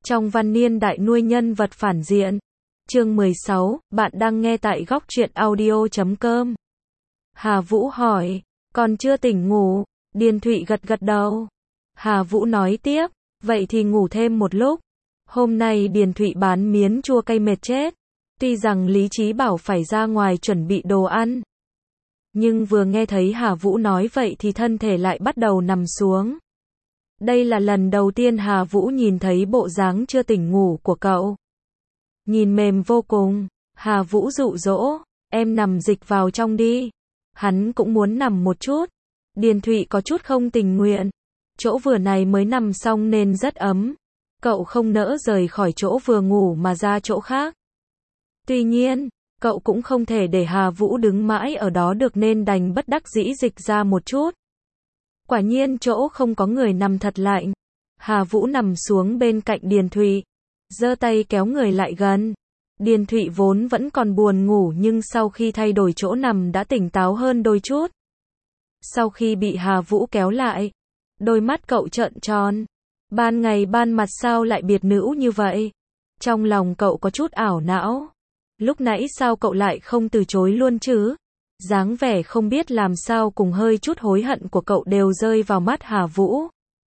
Trong văn niên đại nuôi nhân vật phản diện. Chương 16, bạn đang nghe tại góc truyện audio.com. Hà Vũ hỏi, còn chưa tỉnh ngủ? Điền Thụy gật gật đầu. Hà Vũ nói tiếp, vậy thì ngủ thêm một lúc. Hôm nay Điền Thụy bán miến chua cay mệt chết. Tuy rằng lý trí bảo phải ra ngoài chuẩn bị đồ ăn, nhưng vừa nghe thấy Hà Vũ nói vậy thì thân thể lại bắt đầu nằm xuống. Đây là lần đầu tiên Hà Vũ nhìn thấy bộ dáng chưa tỉnh ngủ của cậu. Nhìn mềm vô cùng, Hà Vũ dụ dỗ, em nằm dịch vào trong đi. Hắn cũng muốn nằm một chút. Điền Thụy có chút không tình nguyện. Chỗ vừa này mới nằm xong nên rất ấm. Cậu không nỡ rời khỏi chỗ vừa ngủ mà ra chỗ khác. Tuy nhiên, cậu cũng không thể để Hà Vũ đứng mãi ở đó được nên đành bất đắc dĩ dịch ra một chút. Quả nhiên chỗ không có người nằm thật lạnh. Hà Vũ nằm xuống bên cạnh Điền Thụy, giơ tay kéo người lại gần. Điền Thụy vốn vẫn còn buồn ngủ nhưng sau khi thay đổi chỗ nằm đã tỉnh táo hơn đôi chút. Sau khi bị Hà Vũ kéo lại, đôi mắt cậu trợn tròn. Ban ngày ban mặt sao lại biệt nữ như vậy? Trong lòng cậu có chút ảo não. Lúc nãy sao cậu lại không từ chối luôn chứ? Dáng vẻ không biết làm sao cùng hơi chút hối hận của cậu đều rơi vào mắt Hà Vũ.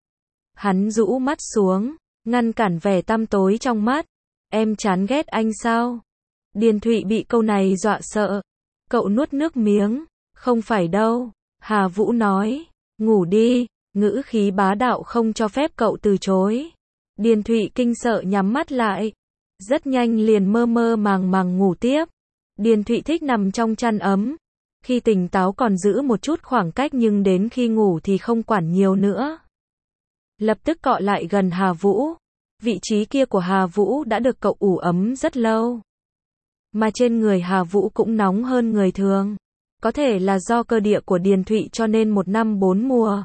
Hắn rũ mắt xuống, ngăn cản vẻ tăm tối trong mắt. Em chán ghét anh sao? Điền Thụy bị câu này dọa sợ. Cậu nuốt nước miếng. Không phải đâu. Hà Vũ nói. Ngủ đi. Ngữ khí bá đạo không cho phép cậu từ chối. Điền Thụy kinh sợ nhắm mắt lại. Rất nhanh liền mơ mơ màng màng ngủ tiếp. Điền Thụy thích nằm trong chăn ấm. Khi tỉnh táo còn giữ một chút khoảng cách nhưng đến khi ngủ thì không quản nhiều nữa. Lập tức cọ lại gần Hà Vũ. Vị trí kia của Hà Vũ đã được cậu ủ ấm rất lâu. Mà trên người Hà Vũ cũng nóng hơn người thường. Có thể là do cơ địa của Điền Thụy cho nên một năm bốn mùa.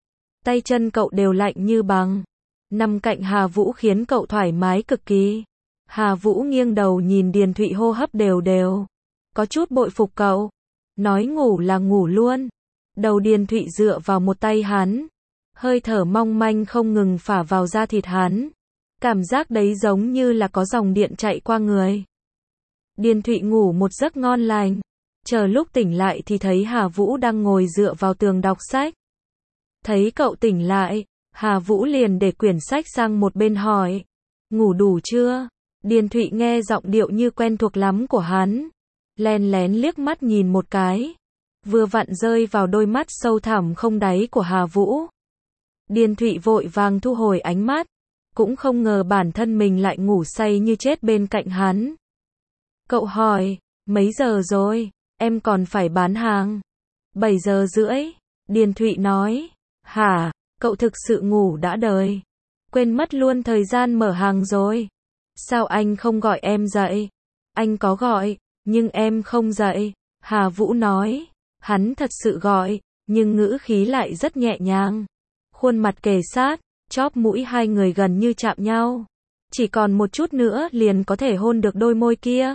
Tay chân cậu đều lạnh như bằng. Nằm cạnh Hà Vũ khiến cậu thoải mái cực kỳ. Hà Vũ nghiêng đầu nhìn Điền Thụy hô hấp đều đều. Có chút bội phục cậu. Nói ngủ là ngủ luôn. Đầu Điền Thụy dựa vào một tay hắn. Hơi thở mong manh không ngừng phả vào da thịt hắn. Cảm giác đấy giống như là có dòng điện chạy qua người. Điền Thụy ngủ một giấc ngon lành. Chờ lúc tỉnh lại thì thấy Hà Vũ đang ngồi dựa vào tường đọc sách. Thấy cậu tỉnh lại, Hà Vũ liền để quyển sách sang một bên hỏi. Ngủ đủ chưa? Điền Thụy nghe giọng điệu như quen thuộc lắm của hắn. Len lén liếc mắt nhìn một cái. Vừa vặn rơi vào đôi mắt sâu thẳm không đáy của Hà Vũ. Điền Thụy vội vàng thu hồi ánh mắt. Cũng không ngờ bản thân mình lại ngủ say như chết bên cạnh hắn. Cậu hỏi, mấy giờ rồi? Em còn phải bán hàng. 7 giờ rưỡi. Điền Thụy nói. Hả? Cậu thực sự ngủ đã đời. Quên mất luôn thời gian mở hàng rồi. Sao anh không gọi em dậy? Anh có gọi, nhưng em không dậy. Hà Vũ nói. Hắn thật sự gọi, nhưng ngữ khí lại rất nhẹ nhàng. Khuôn mặt kề sát, chóp mũi hai người gần như chạm nhau. Chỉ còn một chút nữa liền có thể hôn được đôi môi kia.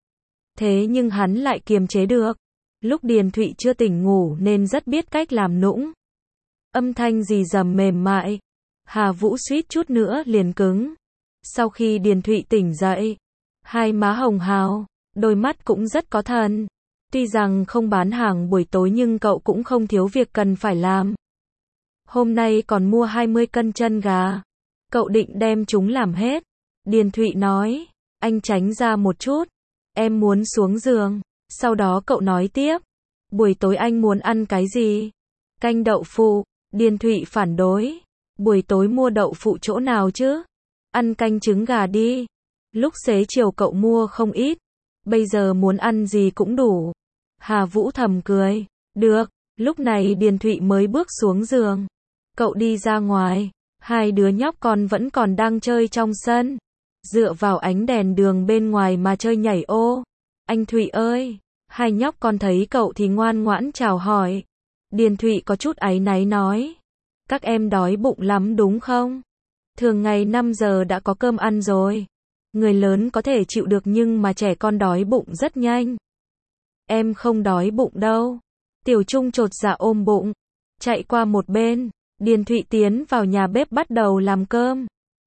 Thế nhưng hắn lại kiềm chế được. Lúc Điền Thụy chưa tỉnh ngủ nên rất biết cách làm nũng. Âm thanh rì rầm mềm mại. Hà Vũ suýt chút nữa liền cứng. Sau khi Điền Thụy tỉnh dậy, hai má hồng hào, đôi mắt cũng rất có thần. Tuy rằng không bán hàng buổi tối nhưng cậu cũng không thiếu việc cần phải làm. Hôm nay còn mua 20 cân chân gà. Cậu định đem chúng làm hết. Điền Thụy nói, anh tránh ra một chút. Em muốn xuống giường. Sau đó cậu nói tiếp. Buổi tối anh muốn ăn cái gì? Canh đậu phụ. Điền Thụy phản đối. Buổi tối mua đậu phụ chỗ nào chứ? Ăn canh trứng gà đi. Lúc xế chiều cậu mua không ít. Bây giờ muốn ăn gì cũng đủ. Hà Vũ thầm cười. Được. Lúc này Điền Thụy mới bước xuống giường. Cậu đi ra ngoài. Hai đứa nhóc con vẫn còn đang chơi trong sân. Dựa vào ánh đèn đường bên ngoài mà chơi nhảy ô. Anh Thụy ơi. Hai nhóc con thấy cậu thì ngoan ngoãn chào hỏi. Điền Thụy có chút áy náy nói. Các em đói bụng lắm đúng không? Thường ngày 5 giờ đã có cơm ăn rồi. Người lớn có thể chịu được nhưng mà trẻ con đói bụng rất nhanh. Em không đói bụng đâu. Tiểu Trung chột dạ ôm bụng. Chạy qua một bên. Điền Thụy tiến vào nhà bếp bắt đầu làm cơm.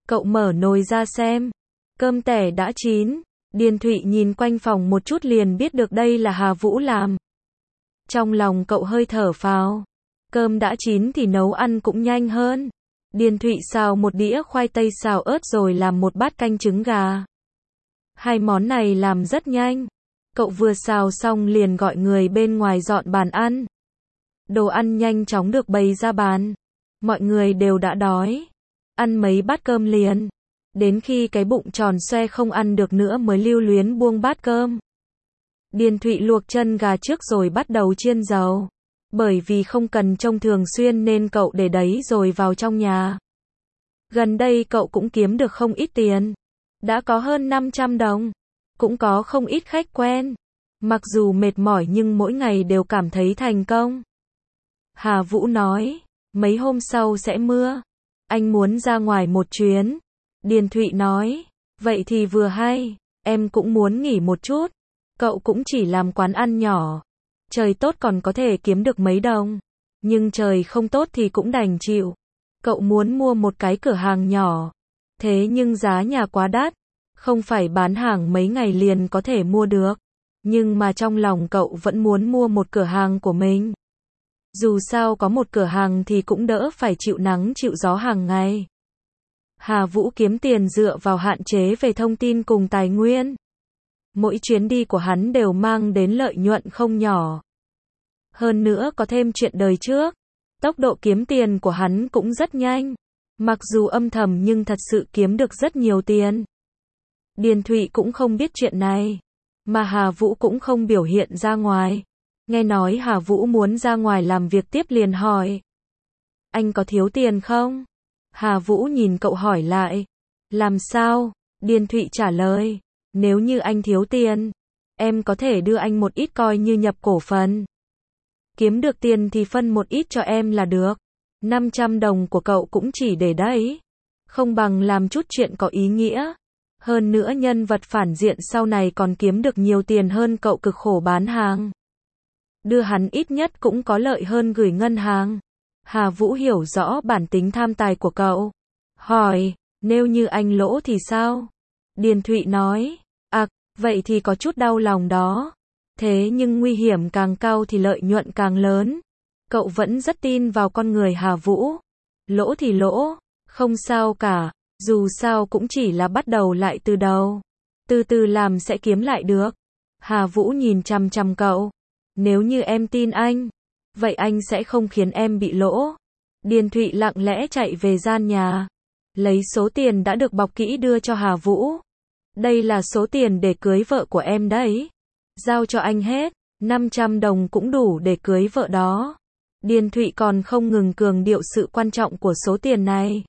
Cậu mở nồi ra xem. Cơm tẻ đã chín. Điền Thụy nhìn quanh phòng một chút liền biết được đây là Hà Vũ làm. Trong lòng cậu hơi thở phào. Cơm đã chín thì nấu ăn cũng nhanh hơn. Điền Thụy xào một đĩa khoai tây xào ớt rồi làm một bát canh trứng gà. Hai món này làm rất nhanh. Cậu vừa xào xong liền gọi người bên ngoài dọn bàn ăn. Đồ ăn nhanh chóng được bày ra bàn. Mọi người đều đã đói. Ăn mấy bát cơm liền. Đến khi cái bụng tròn xoe không ăn được nữa mới lưu luyến buông bát cơm. Điền Thụy luộc chân gà trước rồi bắt đầu chiên dầu. Bởi vì không cần trông thường xuyên nên cậu để đấy rồi vào trong nhà. Gần đây cậu cũng kiếm được không ít tiền. Đã có hơn 500 đồng. Cũng có không ít khách quen. Mặc dù mệt mỏi nhưng mỗi ngày đều cảm thấy thành công. Hà Vũ nói, mấy hôm sau sẽ mưa. Anh muốn ra ngoài một chuyến. Điền Thụy nói, vậy thì vừa hay, em cũng muốn nghỉ một chút. Cậu cũng chỉ làm quán ăn nhỏ. Trời tốt còn có thể kiếm được mấy đồng. Nhưng trời không tốt thì cũng đành chịu. Cậu muốn mua một cái cửa hàng nhỏ. Thế nhưng giá nhà quá đắt. Không phải bán hàng mấy ngày liền có thể mua được. Nhưng mà trong lòng cậu vẫn muốn mua một cửa hàng của mình. Dù sao có một cửa hàng thì cũng đỡ phải chịu nắng chịu gió hàng ngày. Hà Vũ kiếm tiền dựa vào hạn chế về thông tin cùng tài nguyên. Mỗi chuyến đi của hắn đều mang đến lợi nhuận không nhỏ. Hơn nữa có thêm chuyện đời trước. Tốc độ kiếm tiền của hắn cũng rất nhanh. Mặc dù âm thầm nhưng thật sự kiếm được rất nhiều tiền. Điền Thụy cũng không biết chuyện này. Mà Hà Vũ cũng không biểu hiện ra ngoài. Nghe nói Hà Vũ muốn ra ngoài làm việc tiếp liền hỏi. Anh có thiếu tiền không? Hà Vũ nhìn cậu hỏi lại. Làm sao? Điền Thụy trả lời. Nếu như anh thiếu tiền, em có thể đưa anh một ít coi như nhập cổ phần. Kiếm được tiền thì phân một ít cho em là được. 500 đồng của cậu cũng chỉ để đấy. Không bằng làm chút chuyện có ý nghĩa. Hơn nữa nhân vật phản diện sau này còn kiếm được nhiều tiền hơn cậu cực khổ bán hàng. Đưa hắn ít nhất cũng có lợi hơn gửi ngân hàng. Hà Vũ hiểu rõ bản tính tham tài của cậu. Hỏi, nếu như anh lỗ thì sao? Điền Thụy nói, vậy thì có chút đau lòng đó. Thế nhưng nguy hiểm càng cao thì lợi nhuận càng lớn. Cậu vẫn rất tin vào con người Hà Vũ. Lỗ thì lỗ, không sao cả, dù sao cũng chỉ là bắt đầu lại từ đầu. Từ từ làm sẽ kiếm lại được. Hà Vũ nhìn chằm chằm cậu. Nếu như em tin anh, vậy anh sẽ không khiến em bị lỗ. Điền Thụy lặng lẽ chạy về gian nhà. Lấy số tiền đã được bọc kỹ đưa cho Hà Vũ. Đây là số tiền để cưới vợ của em đấy. Giao cho anh hết, 500 đồng cũng đủ để cưới vợ đó. Điền Thụy còn không ngừng cường điệu sự quan trọng của số tiền này.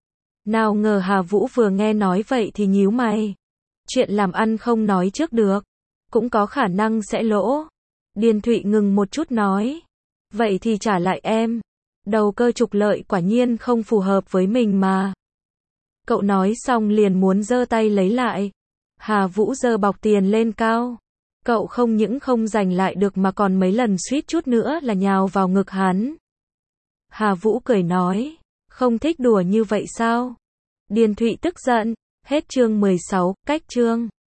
Nào ngờ Hà Vũ vừa nghe nói vậy thì nhíu mày. Chuyện làm ăn không nói trước được. Cũng có khả năng sẽ lỗ. Điền Thụy ngừng một chút nói. Vậy thì trả lại em. Đầu cơ trục lợi quả nhiên không phù hợp với mình mà. Cậu nói xong liền muốn giơ tay lấy lại. Hà Vũ giơ bọc tiền lên cao. Cậu không những không giành lại được mà còn mấy lần suýt chút nữa là nhào vào ngực hắn. Hà Vũ cười nói. Không thích đùa như vậy sao? Điền Thụy tức giận. Hết chương 16, cách chương.